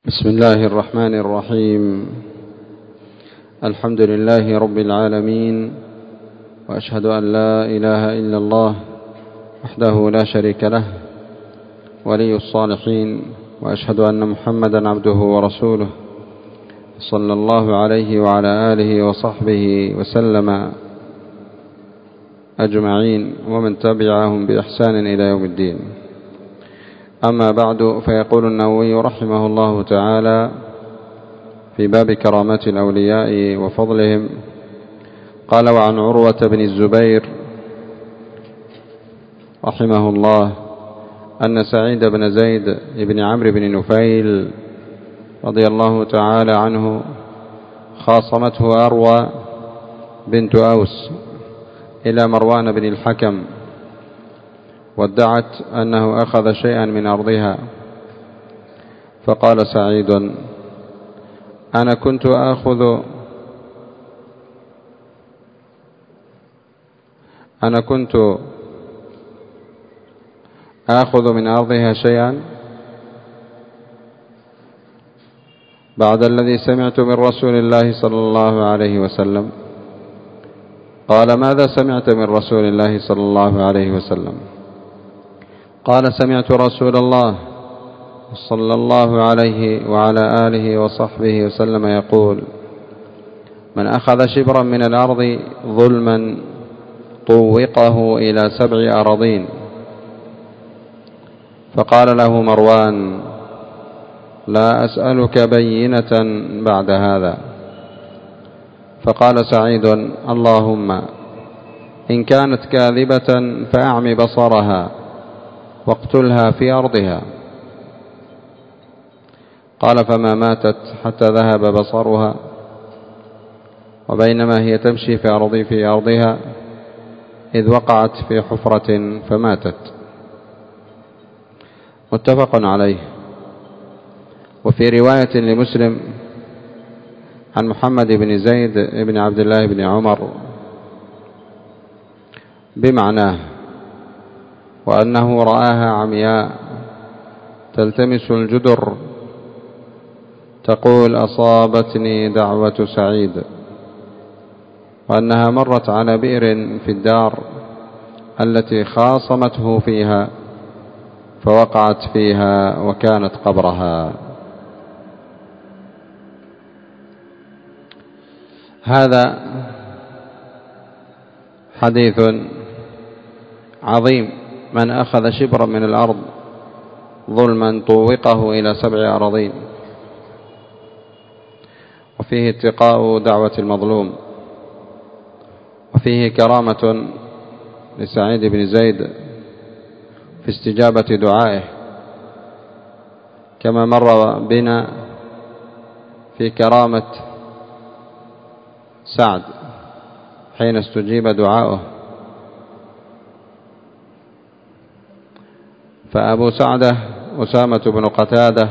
بسم الله الرحمن الرحيم. الحمد لله رب العالمين، وأشهد أن لا إله إلا الله وحده لا شريك له ولي الصالحين، وأشهد أن محمدا عبده ورسوله صلى الله عليه وعلى آله وصحبه وسلم أجمعين، ومن تبعهم بإحسان إلى يوم الدين. أما بعد، فيقول النووي رحمه الله تعالى في باب كرامات الأولياء وفضلهم، قال: وعن عروة بن الزبير رحمه الله أن سعيد بن زيد بن عمرو بن نفيل رضي الله تعالى عنه خاصمته أروى بنت أوس إلى مروان بن الحكم، وادعت أنه أخذ شيئا من أرضها، فقال سعيد: أنا كنت آخذ من أرضها شيئا بعد الذي سمعت من رسول الله صلى الله عليه وسلم. قال: ماذا سمعت من رسول الله صلى الله عليه وسلم؟ قال: سمعت رسول الله صلى الله عليه وعلى آله وصحبه وسلم يقول: من أخذ شبرا من الأرض ظلما طوقه إلى 7 أراضين. فقال له مروان: لا أسألك بينة بعد هذا. فقال سعيد: اللهم إن كانت كاذبة فأعم بصرها واقتلها في أرضها. قال: فما ماتت حتى ذهب بصرها، وبينما هي تمشي في أرضها إذ وقعت في حفرة فماتت. متفق عليه. وفي رواية لمسلم عن محمد بن زيد بن عبد الله بن عمر بمعناه، وأنه رآها عمياء تلتمس الجدر تقول: أصابتني دعوة سعيد، وأنها مرت على بئر في الدار التي خاصمته فيها فوقعت فيها وكانت قبرها. هذا حديث عظيم: من أخذ شبرا من الأرض ظلما طوقه إلى 7 أراضين، وفيه اتقاء دعوة المظلوم، وفيه كرامة لسعيد بن زيد في استجابة دعائه، كما مر بنا في كرامة سعد حين استجيب دعاؤه. فأبو سعدة أسامة بن قتادة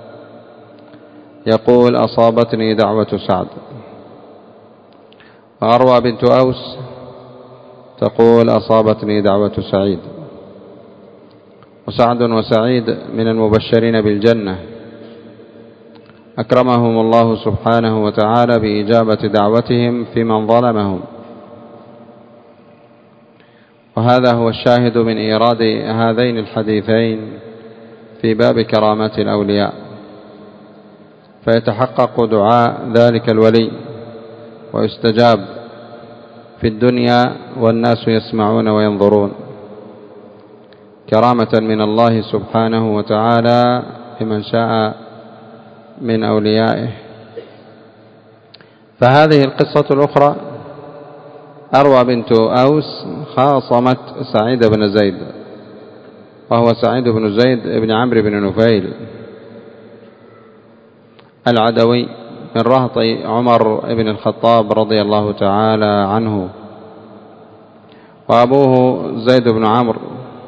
يقول: أصابتني دعوة سعد. وأروى بنت أوس تقول: أصابتني دعوة سعيد. وسعد وسعيد من المبشرين بالجنة، أكرمهم الله سبحانه وتعالى بإجابة دعوتهم في من ظلمهم. وهذا هو الشاهد من إيراد هذين الحديثين في باب كرامات الأولياء، فيتحقق دعاء ذلك الولي ويستجاب في الدنيا والناس يسمعون وينظرون، كرامة من الله سبحانه وتعالى لمن شاء من أوليائه. فهذه القصة الأخرى: أروى بنت أوس خاصمت سعيد بن زيد، وهو سعيد بن زيد بن عمرو بن نفيل العدوي من رهط عمر بن الخطاب رضي الله تعالى عنه، وأبوه زيد بن عمرو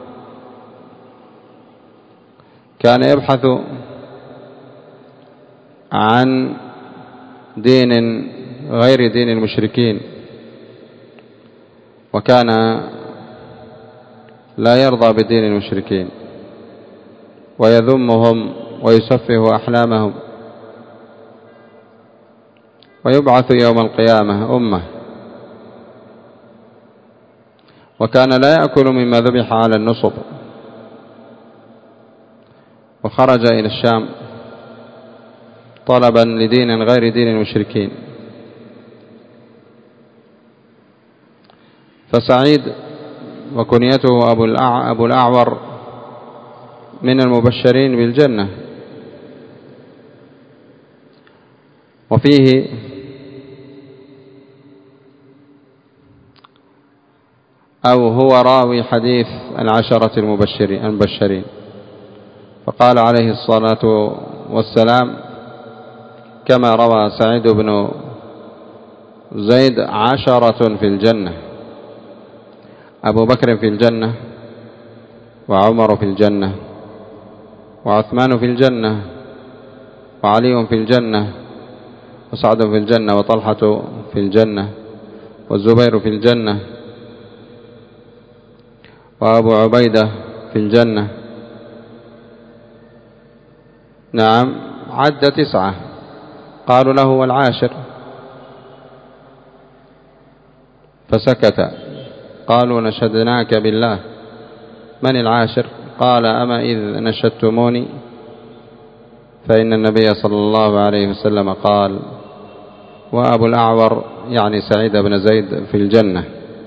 كان يبحث عن دين غير دين المشركين، وكان لا يرضى بدين المشركين ويذمهم ويسفه أحلامهم، ويبعث يوم القيامة أمة. وكان لا يأكل مما ذبح على النصب، وخرج إلى الشام طلبا لدين غير دين المشركين. فسعيد وكنيته أبو الأعور من المبشرين بالجنة، وفيه أو هو راوي حديث العشرة المبشرين. فقال عليه الصلاة والسلام كما روى سعيد بن زيد: 10 في الجنة، أبو بكر في الجنة، وعمر في الجنة، وعثمان في الجنة، وعلي في الجنة، وسعد في الجنة، وطلحة في الجنة، والزبير في الجنة، وأبو عبيدة في الجنة. نعم، عد 9. قالوا له: والعاشر؟ فسكت. قالوا: نشدناك بالله، من العاشر؟ قال: أما إذ نشدتموني فإن النبي صلى الله عليه وسلم قال: وأبو الأعور يعني سعيد بن زيد في الجنة.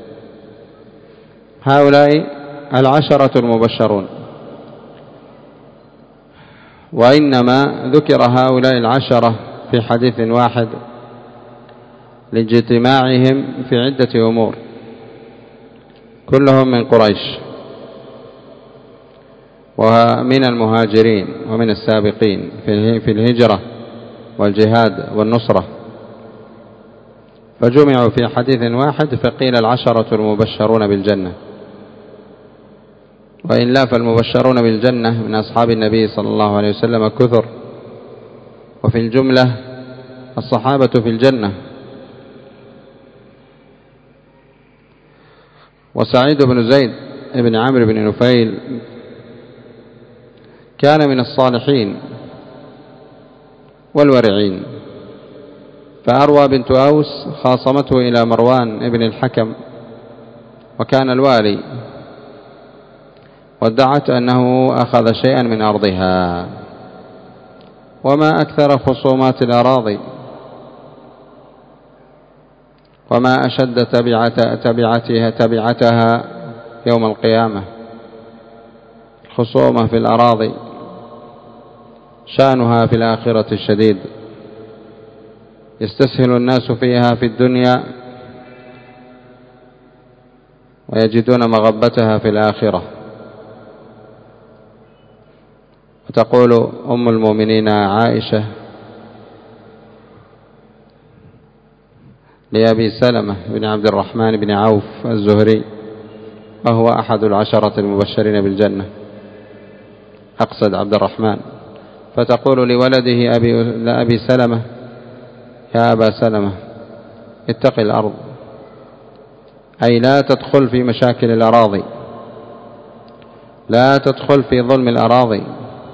هؤلاء 10 المبشرون، وإنما ذكر هؤلاء 10 في حديث واحد لاجتماعهم في عدة أمور، كلهم من قريش ومن المهاجرين ومن السابقين في الهجرة والجهاد والنصرة، فجمعوا في حديث واحد فقيل 10 المبشرون بالجنة. وإلا فالمبشرون بالجنة من أصحاب النبي صلى الله عليه وسلم كثر، وفي الجملة الصحابة في الجنة. وسعيد بن زيد بن عمرو بن نفيل كان من الصالحين والورعين، فأروى بنت أوس خاصمته إلى مروان بن الحكم وكان الوالي، وادعت أنه أخذ شيئا من أرضها. وما أكثر خصومات الأراضي، وما أشد تبعتها يوم القيامة. خصومة في الأراضي شأنها في الآخرة الشديد، يستسهل الناس فيها في الدنيا ويجدون مغبتها في الآخرة. وتقول أم المؤمنين عائشة لأبي سلمة بن عبد الرحمن بن عوف الزهري، وهو أحد 10 المبشرين بالجنة، أقصد عبد الرحمن، فتقول لولده أبي سلمة: يا أبا سلمة، اتق الأرض، أي لا تدخل في مشاكل الأراضي، لا تدخل في ظلم الأراضي.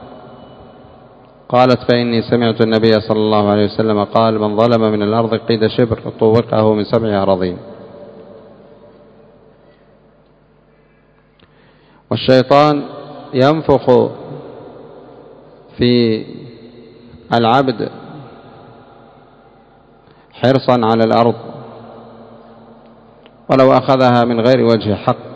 قالت: فإني سمعت النبي صلى الله عليه وسلم قال: من ظلم من الأرض قيد شبر طوقه من 7 أراضين. والشيطان ينفخ في العبد حرصا على الأرض ولو أخذها من غير وجه حق،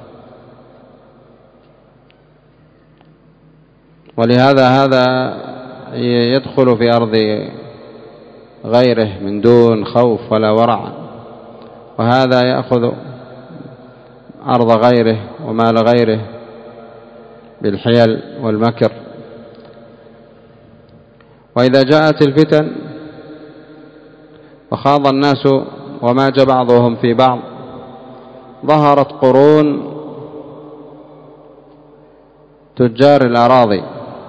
ولهذا هذا يدخل في أرض غيره من دون خوف ولا ورع، وهذا يأخذ أرض غيره ومال غيره بالحيل والمكر. وإذا جاءت الفتن وخاض الناس وماج بعضهم في بعض، ظهرت قرون تجار الأراضي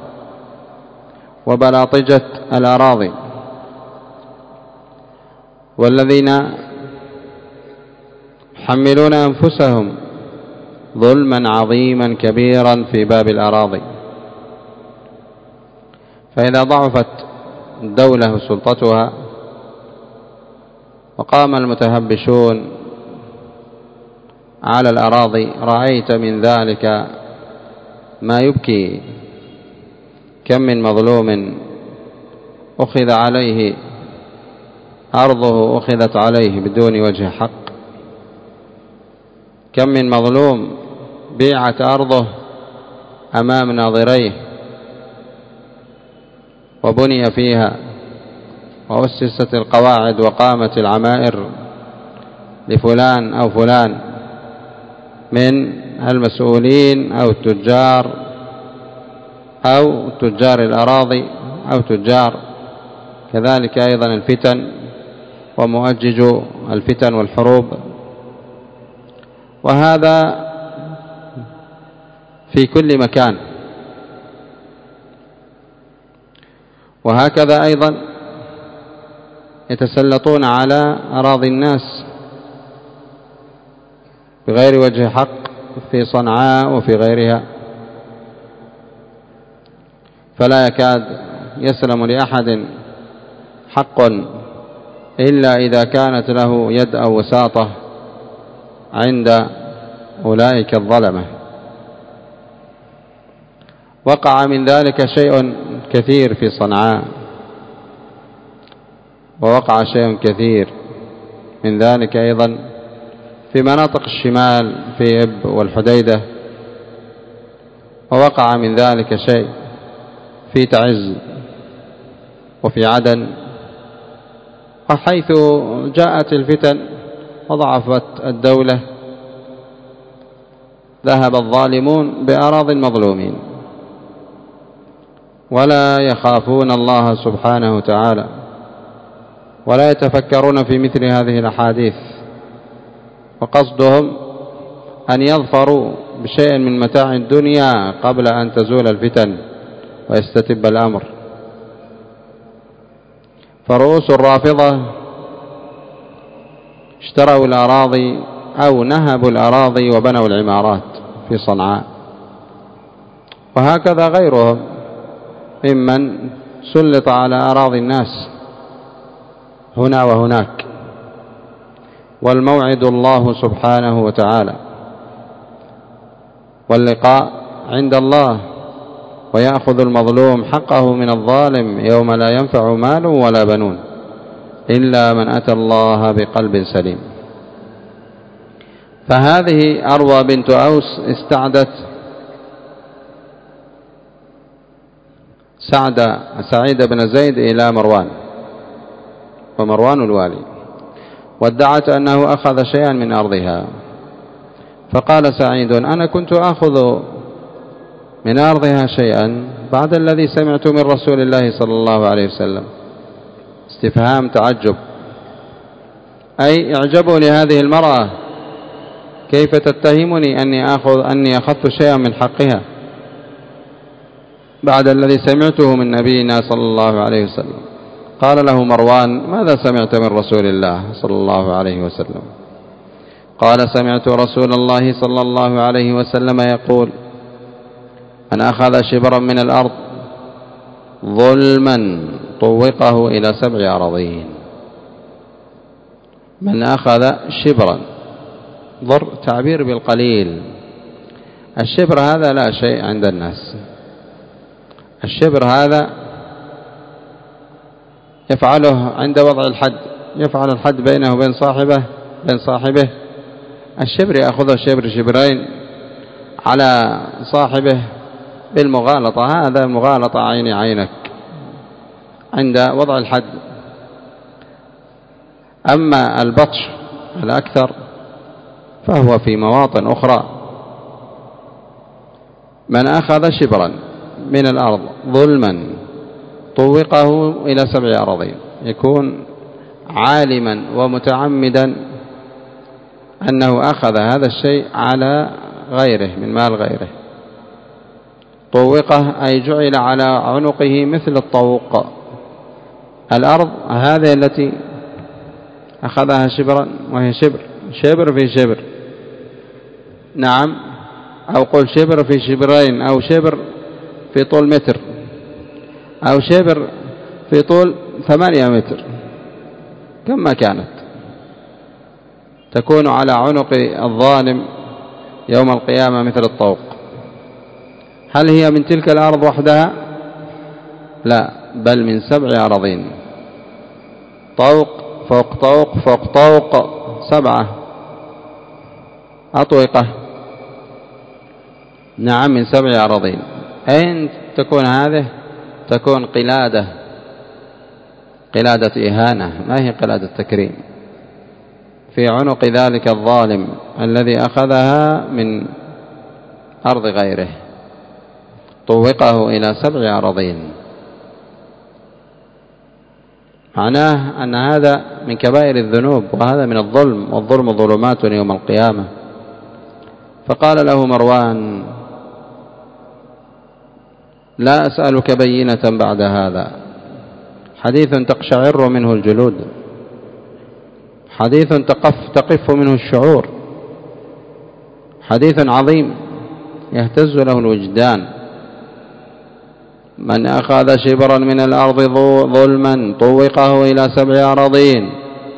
وبلاطجة الأراضي، والذين يحملون أنفسهم ظلما عظيما كبيرا في باب الأراضي. فإذا ضعفت الدولة وسلطتها وقام المتهبشون على الأراضي، رأيت من ذلك ما يبكي. كم من مظلوم أخذ عليه أرضه، أخذت عليه بدون وجه حق. كم من مظلوم بيعت أرضه أمام ناظريه وبني فيها وأسست القواعد وقامت العمائر لفلان أو فلان من المسؤولين أو التجار أو تجار الأراضي أو تجار كذلك أيضا الفتن ومؤجج الفتن والحروب. وهذا في كل مكان. وهكذا أيضا يتسلطون على أراضي الناس بغير وجه حق في صنعاء وفي غيرها، فلا يكاد يسلم لأحد حق إلا إذا كانت له يد أو وساطة عند أولئك الظلمة. وقع من ذلك شيء كثير في صنعاء، ووقع شيء كثير من ذلك أيضا في مناطق الشمال في إب والحديدة، ووقع من ذلك شيء في تعز وفي عدن. وحيث جاءت الفتن وضعفت الدولة ذهب الظالمون بأراضي المظلومين ولا يخافون الله سبحانه وتعالى ولا يتفكرون في مثل هذه الأحاديث، وقصدهم أن يظفروا بشيء من متاع الدنيا قبل أن تزول الفتن ويستتب الأمر. فرؤوس الرافضة اشتروا الأراضي أو نهبوا الأراضي وبنوا العمارات في صنعاء، وهكذا غيرهم ممن سلط على أراضي الناس هنا وهناك. والموعد الله سبحانه وتعالى، واللقاء عند الله، ويأخذ المظلوم حقه من الظالم يوم لا ينفع مال ولا بنون إلا من أتى الله بقلب سليم. فهذه أروى بنت أوس استعدت سعيد بن زيد إلى مروان، ومروان الوالي، وادعت أنه أخذ شيئا من أرضها. فقال سعيد: أنا كنت أخذ من أرضها شيئا بعد الذي سمعت من رسول الله صلى الله عليه وسلم. استفهام تعجب، أي اعجبوا لهذه المرأة، كيف تتهمني أني أخذت شيئا من حقها بعد الذي سمعته من نبينا صلى الله عليه وسلم. قال له مروان: ماذا سمعت من رسول الله صلى الله عليه وسلم؟ قال: سمعت رسول الله صلى الله عليه وسلم يقول: من أخذ شبرا من الأرض ظلما طوقه إلى 7 أراضين. من أخذ شبرا، ضر تعبير بالقليل. الشبر هذا لا شيء عند الناس. الشبر هذا يفعله عند وضع الحد، يفعل الحد بينه وبين صاحبه. الشبر يأخذه شبرين على صاحبه بالمغالطة، هذا مغالطة عيني عينك عند وضع الحد. أما البطش الأكثر فهو في مواطن أخرى. من أخذ شبرا من الأرض ظلما طوقه إلى 7 أراضين، يكون عالما ومتعمدا أنه أخذ هذا الشيء على غيره من مال غيره. طوقه أي جعل على عنقه مثل الطوق. الأرض هذه التي أخذها شبرا، وهي شبر في شبر، نعم، أو قل شبر في شبرين، أو شبر في طول متر، أو شبر في طول 8 متر، كما كانت تكون على عنق الظالم يوم القيامة مثل الطوق. هل هي من تلك الأرض وحدها؟ لا، بل من 7 أراضين، طوق فوق طوق فوق طوق، 7 أطوقة. نعم، من 7 أراضين. أين تكون هذه؟ تكون قلادة إهانة، ما هي قلادة تكريم، في عنق ذلك الظالم الذي أخذها من أرض غيره، طوقه إلى 7 أراضين. معناه أن هذا من كبائر الذنوب، وهذا من الظلم، والظلم ظلمات يوم القيامة. فقال له مروان: لا أسألك بينة بعد هذا، حديث تقشعر منه الجلود، حديث تقف منه الشعور، حديث عظيم يهتز له الوجدان. من أخذ شبرا من الأرض ظلما طوقه إلى 7 أراضين.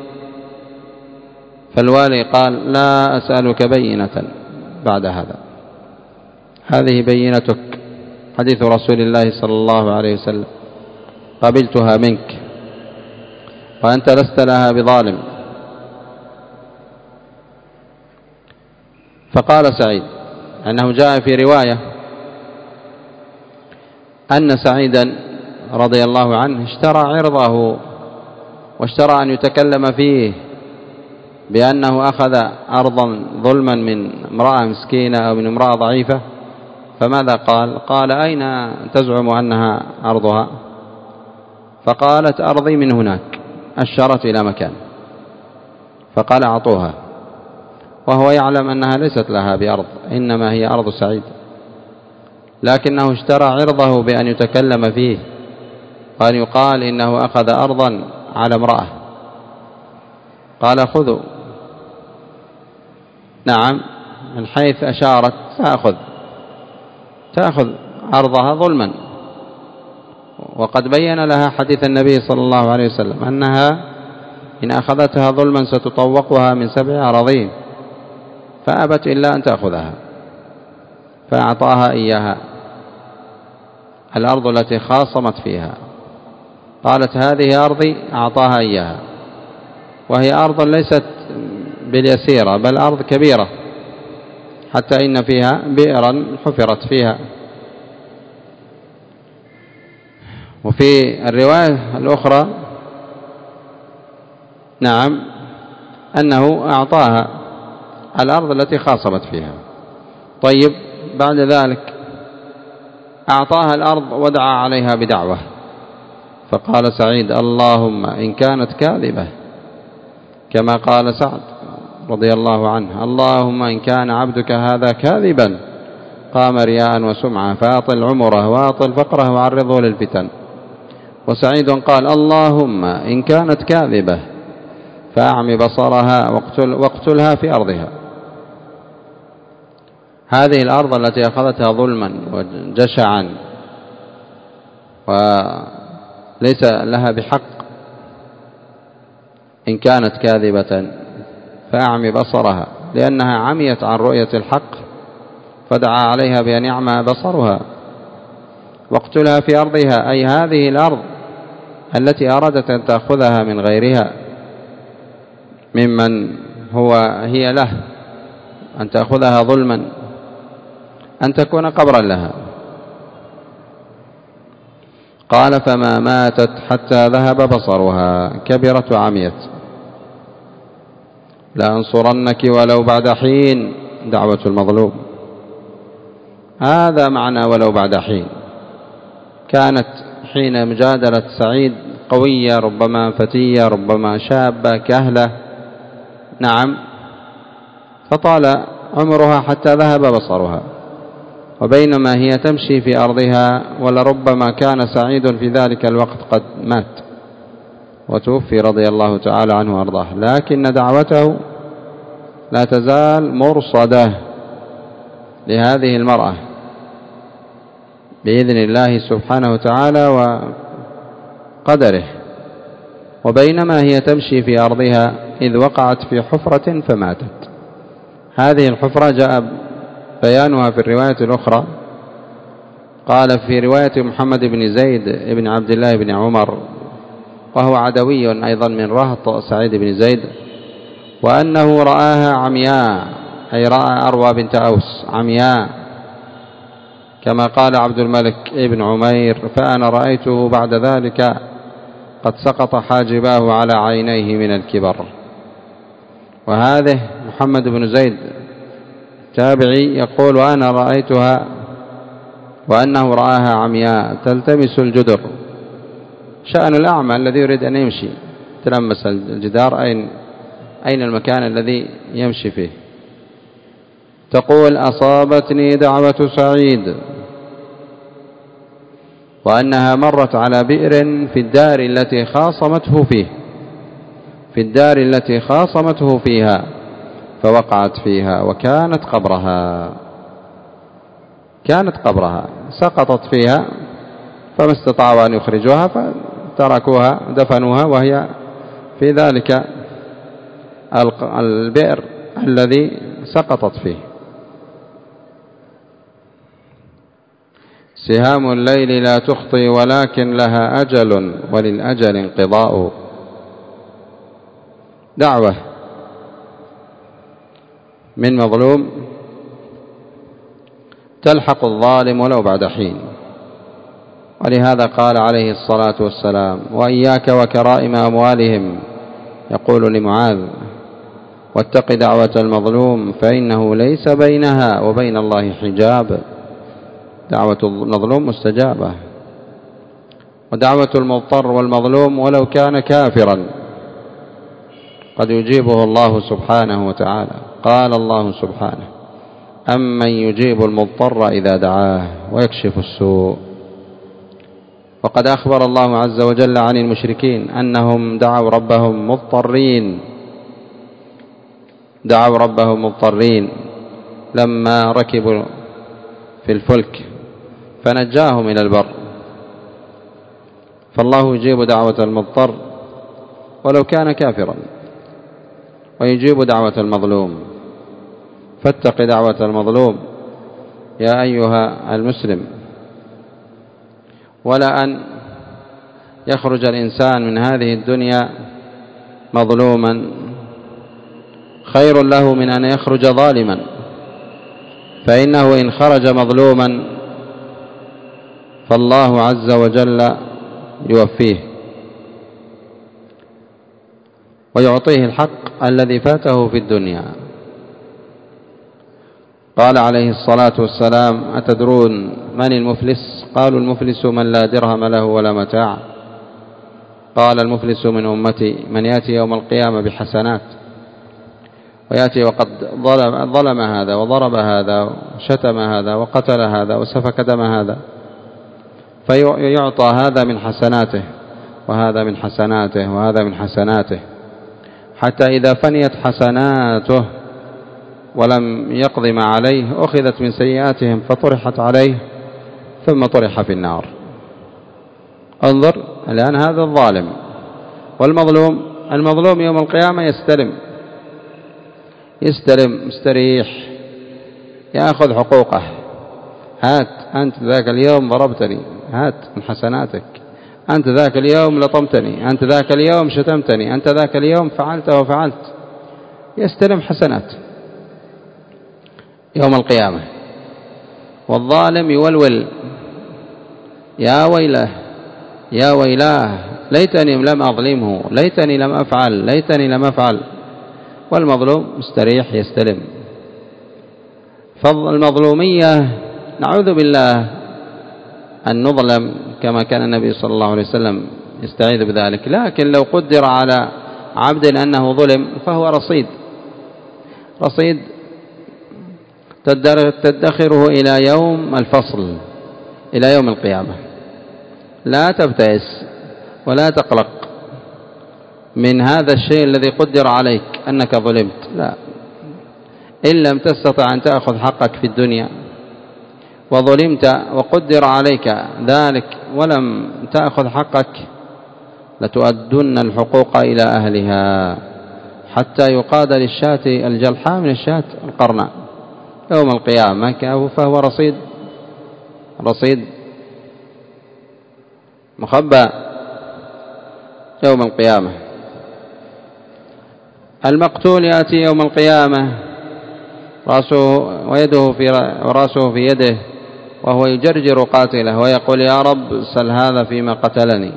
فالوالي قال: لا أسألك بينة بعد هذا، هذه بينتك، حديث رسول الله صلى الله عليه وسلم، قبلتها منك وأنت لست لها بظالم. فقال سعيد، أنه جاء في رواية أن سعيدا رضي الله عنه اشترى عرضه، واشترى أن يتكلم فيه بأنه أخذ أرضا ظلما من امرأة مسكينة أو من امرأة ضعيفة. فماذا قال؟ قال: أين تزعم أنها أرضها؟ فقالت: أرضي من هناك، أشرت إلى مكان. فقال: أعطوها، وهو يعلم أنها ليست لها بأرض، إنما هي أرض سعيد، لكنه اشترى عرضه بأن يتكلم فيه وأن يقال إنه أخذ أرضا على امرأة. قال: خذوا. نعم، من حيث أشارت تأخذ أرضها ظلما، وقد بين لها حديث النبي صلى الله عليه وسلم أنها إن أخذتها ظلما ستطوقها من 7 أراضين، فأبت إلا أن تأخذها، فأعطاها إياها، الأرض التي خاصمت فيها. قالت: هذه أرضي، أعطاها إياها، وهي أرض ليست باليسيرة، بل أرض كبيرة، حتى إن فيها بئرا حفرت فيها. وفي الرواية الأخرى نعم أنه أعطاها الأرض التي خاصمت فيها. طيب، بعد ذلك أعطاها الأرض ودعا عليها بدعوة، فقال سعيد: اللهم إن كانت كاذبة، كما قال سعد رضي الله عنه: اللهم إن كان عبدك هذا كاذبا قام رياء وسمعة فأطل عمره وأطل فقره وعرضه للفتن. وسعيد قال: اللهم إن كانت كاذبة فأعم بصرها واقتلها في أرضها. هذه الأرض التي أخذتها ظلما وجشعا وليس لها بحق، إن كانت كاذبة فأعم بصرها، لأنها عميت عن رؤية الحق، فدعا عليها بأن يعمى بصرها. واقتلها في أرضها، أي هذه الأرض التي أرادت أن تأخذها من غيرها ممن هي له، أن تأخذها ظلما، أن تكون قبرا لها. قال: فما ماتت حتى ذهب بصرها، كبرت وعميت. لأنصرنك ولو بعد حين، دعوة المظلوم، هذا معنى ولو بعد حين. كانت حين مجادلة سعيد قوية، ربما فتية، ربما شابة كهلة، نعم، فطال عمرها حتى ذهب بصرها، وبينما هي تمشي في أرضها ولربما كان سعيد في ذلك الوقت قد مات وتوفي رضي الله تعالى عنه وأرضاه، لكن دعوته لا تزال مرصدة لهذه المرأة بإذن الله سبحانه وتعالى وقدره. وبينما هي تمشي في أرضها إذ وقعت في حفرة فماتت. هذه الحفرة جاء بيانها في الرواية الأخرى، قال في رواية محمد بن زيد بن عبد الله بن عمر، وهو عدوي أيضا من رهط سعيد بن زيد، وأنه رآها عمياء، أي رأى أروى بنت أوس عمياء، كما قال عبد الملك بن عمير: فأنا رأيته بعد ذلك قد سقط حاجباه على عينيه من الكبر. وهذه محمد بن زيد تابعي يقول: وأنا رأيتها وأنه رآها عمياء تلتمس الجدر. شأن الأعمى الذي يريد أن يمشي تلمس الجدار، أين المكان الذي يمشي فيه. تقول: أصابتني دعوة سعيد، وأنها مرت على بئر في الدار التي خاصمته فيها فوقعت فيها، وكانت قبرها سقطت فيها، فما استطاعوا أن يخرجوها فتركوها دفنوها وهي في ذلك البئر الذي سقطت فيه. سهام الليل لا تخطي ولكن لها أجل، وللأجل انقضاء. دعوة من مظلوم تلحق الظالم ولو بعد حين، ولهذا قال عليه الصلاة والسلام: وإياك وكرائم أموالهم، يقول لمعاذ: واتق دعوة المظلوم فإنه ليس بينها وبين الله حجاب. دعوة المظلوم مستجابة، ودعوة المضطر والمظلوم ولو كان كافرا قد يجيبه الله سبحانه وتعالى. قال الله سبحانه: أمن يجيب المضطر إذا دعاه ويكشف السوء. وقد أخبر الله عز وجل عن المشركين أنهم دعوا ربهم مضطرين لما ركبوا في الفلك فنجاهم إلى البر. فالله يجيب دعوة المضطر ولو كان كافرا، ويجيب دعوة المظلوم. فاتق دعوة المظلوم يا أيها المسلم، ولا أن يخرج الإنسان من هذه الدنيا مظلوما خير له من أن يخرج ظالما، فإنه إن خرج مظلوما فالله عز وجل يوفيه ويعطيه الحق الذي فاته في الدنيا. قال عليه الصلاة والسلام: أتدرون من المفلس؟ قالوا: المفلس من لا درهم له ولا متاع. قال: المفلس من أمتي من يأتي يوم القيامة بحسنات، ويأتي وقد ظلم هذا وضرب هذا وشتم هذا وقتل هذا وسفك دم هذا، فيعطى هذا من حسناته وهذا من حسناته وهذا من حسناته، حتى إذا فنيت حسناته ولم يقض ما عليه أخذت من سيئاتهم فطرحت عليه ثم طرح في النار. انظر الآن، هذا الظالم. والمظلوم يوم القيامة يستلم مستريح، يأخذ حقوقه. هات أنت ذاك اليوم ضربتني، هات من حسناتك. أنت ذاك اليوم لطمتني، أنت ذاك اليوم شتمتني، أنت ذاك اليوم فعلت وفعلت. يستلم حسنات يوم القيامة. والظالم يولول: يا ويله يا ويلاه، ليتني لم أظلمه، ليتني لم أفعل. والمظلوم مستريح يستلم. فالمظلومية نعوذ بالله أن نظلم كما كان النبي صلى الله عليه وسلم يستعيذ بذلك، لكن لو قدر على عبد أنه ظلم فهو رصيد تدخره إلى يوم الفصل، إلى يوم القيامة. لا تبتئس ولا تقلق من هذا الشيء الذي قدر عليك أنك ظلمت، لا. إن لم تستطع أن تأخذ حقك في الدنيا وظلمت وقدر عليك ذلك ولم تأخذ حقك، لتؤدن الحقوق إلى أهلها حتى يقاد للشاة الجلحاء من الشاة القرناء يوم القيامة، فهو رصيد مخبى يوم القيامة. المقتول يأتي يوم القيامة رأسه في يده وهو يجرجر قاتله ويقول يا رب سل هذا فيما قتلني.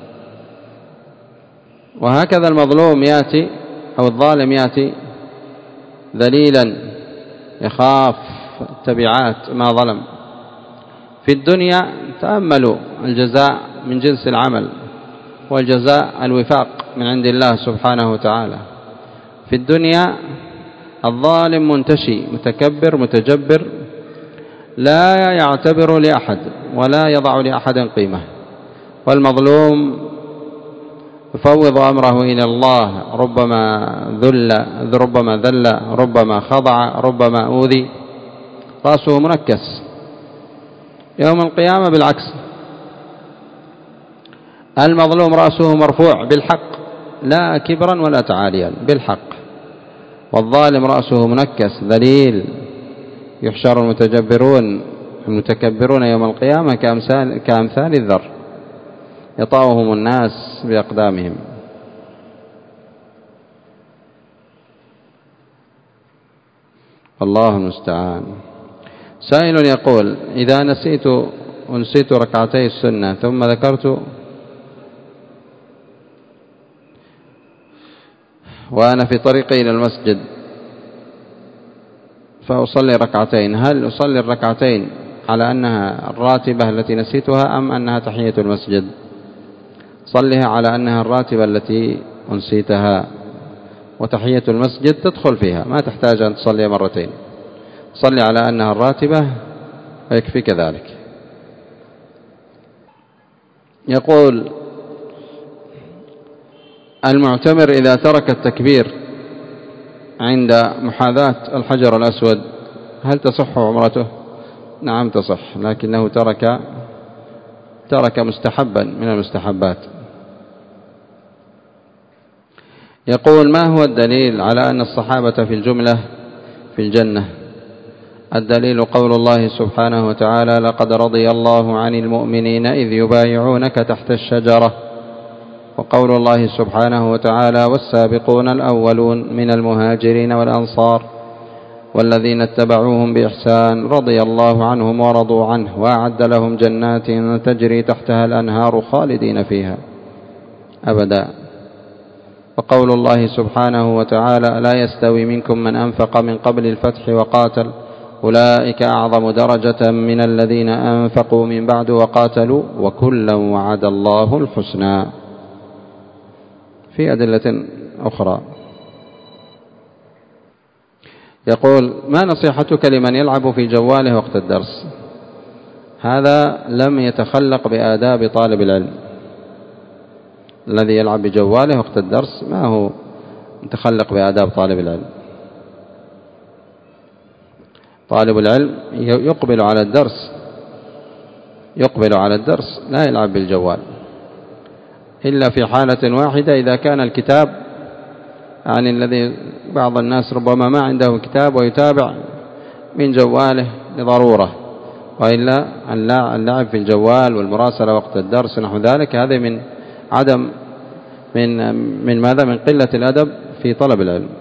وهكذا المظلوم يأتي أو الظالم يأتي ذليلا يخاف تبعات ما ظلم. في الدنيا تأملوا الجزاء من جنس العمل، والجزاء الوفاق من عند الله سبحانه وتعالى. في الدنيا الظالم منتشي متكبر متجبر، لا يعتبر لأحد ولا يضع لأحد قيمة، والمظلوم يفوض أمره إلى الله، ربما ذل ربما خضع ربما أوذي، رأسه منكس. يوم القيامة بالعكس، المظلوم رأسه مرفوع بالحق لا كبرا ولا تعاليا، بالحق، والظالم رأسه منكس ذليل. يحشر المتكبرون يوم القيامة كأمثال الذر يطاوهم الناس بأقدامهم. الله المستعان. سائل يقول إذا نسيت ركعتي السنة ثم ذكرت وأنا في طريقي إلى المسجد فأصلي ركعتين، هل أصلي الركعتين على أنها الراتبة التي نسيتها أم أنها تحية المسجد؟ صليها على أنها الراتبة التي أنسيتها، وتحية المسجد تدخل فيها، ما تحتاج أن تصلي مرتين. صلي على أنها الراتبة ويكفي كذلك. يقول المعتمر إذا ترك التكبير عند محاذاة الحجر الأسود هل تصح عمرته؟ نعم تصح، لكنه ترك مستحبا من المستحبات. يقول ما هو الدليل على أن الصحابة في الجملة في الجنة؟ الدليل قول الله سبحانه وتعالى لقد رضي الله عن المؤمنين إذ يبايعونك تحت الشجرة، وقول الله سبحانه وتعالى والسابقون الأولون من المهاجرين والأنصار والذين اتبعوهم بإحسان رضي الله عنهم ورضوا عنه وأعد لهم جنات تجري تحتها الأنهار خالدين فيها أبدا. وقول الله سبحانه وتعالى لا يستوي منكم من أنفق من قبل الفتح وقاتل أولئك أعظم درجة من الذين أنفقوا من بعد وقاتلوا وكلا وعد الله الحسنى. في أدلة أخرى. يقول ما نصيحتك لمن يلعب في جواله وقت الدرس؟ هذا لم يتخلق بآداب طالب العلم. الذي يلعب بجواله وقت الدرس ما هو متخلق بآداب طالب العلم. طالب العلم يقبل على الدرس لا يلعب بالجوال، إلا في حالة واحدة إذا كان الكتاب يعني الذي بعض الناس ربما ما عنده كتاب ويتابع من جواله لضرورة، وإلا اللعب في الجوال والمراسلة وقت الدرس ونحو ذلك هذا من عدم من قلة الأدب في طلب العلم.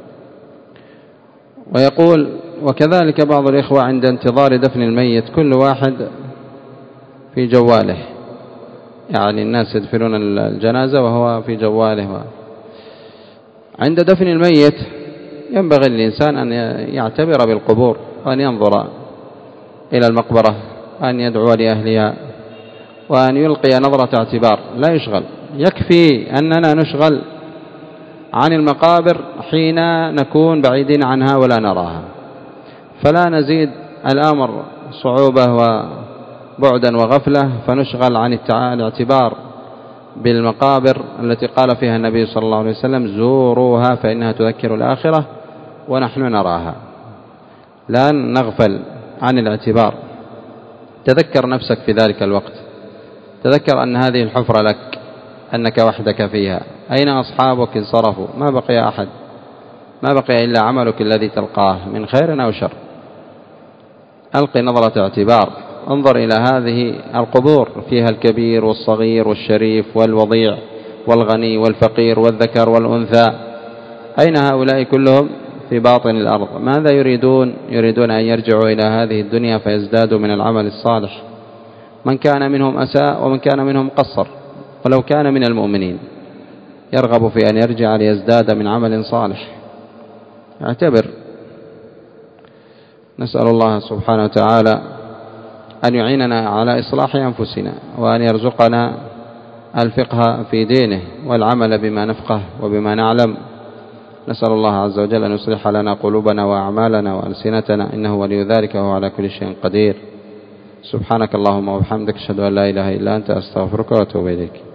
ويقول وكذلك بعض الإخوة عند انتظار دفن الميت كل واحد في جواله، يعني الناس يدفنون الجنازة وهو في جواله. عند دفن الميت ينبغي للإنسان أن يعتبر بالقبور وأن ينظر إلى المقبرة وأن يدعو لأهلها وأن يلقي نظرة اعتبار، لا يشغل. يكفي أننا نشغل عن المقابر حين نكون بعيدين عنها ولا نراها، فلا نزيد الأمر صعوبة وبعدا وغفلة فنشغل عن الاعتبار بالمقابر التي قال فيها النبي صلى الله عليه وسلم زوروها فإنها تذكر الآخرة ونحن نراها. لا نغفل عن الاعتبار. تذكر نفسك في ذلك الوقت، تذكر أن هذه الحفرة لك، أنك وحدك فيها، أين أصحابك انصرفوا؟ ما بقي أحد. ما بقي إلا عملك الذي تلقاه من خير أو شر. ألقي نظرة اعتبار، انظر إلى هذه القبور، فيها الكبير والصغير والشريف والوضيع والغني والفقير والذكر والأنثى، أين هؤلاء كلهم؟ في باطن الأرض. ماذا يريدون؟ يريدون أن يرجعوا إلى هذه الدنيا فيزدادوا من العمل الصالح. من كان منهم أساء ومن كان منهم قصر، ولو كان من المؤمنين يرغب في أن يرجع ليزداد من عمل صالح. اعتبر. نسأل الله سبحانه وتعالى أن يعيننا على إصلاح أنفسنا، وأن يرزقنا الفقه في دينه والعمل بما نفقه وبما نعلم. نسأل الله عز وجل أن يصلح لنا قلوبنا وأعمالنا وألسنتنا، إنه ولي ذلك وهو على كل شيء قدير. سبحانك اللهم وبحمدك، أشهد أن لا إله إلا أنت، أستغفرك وأتوب إليك.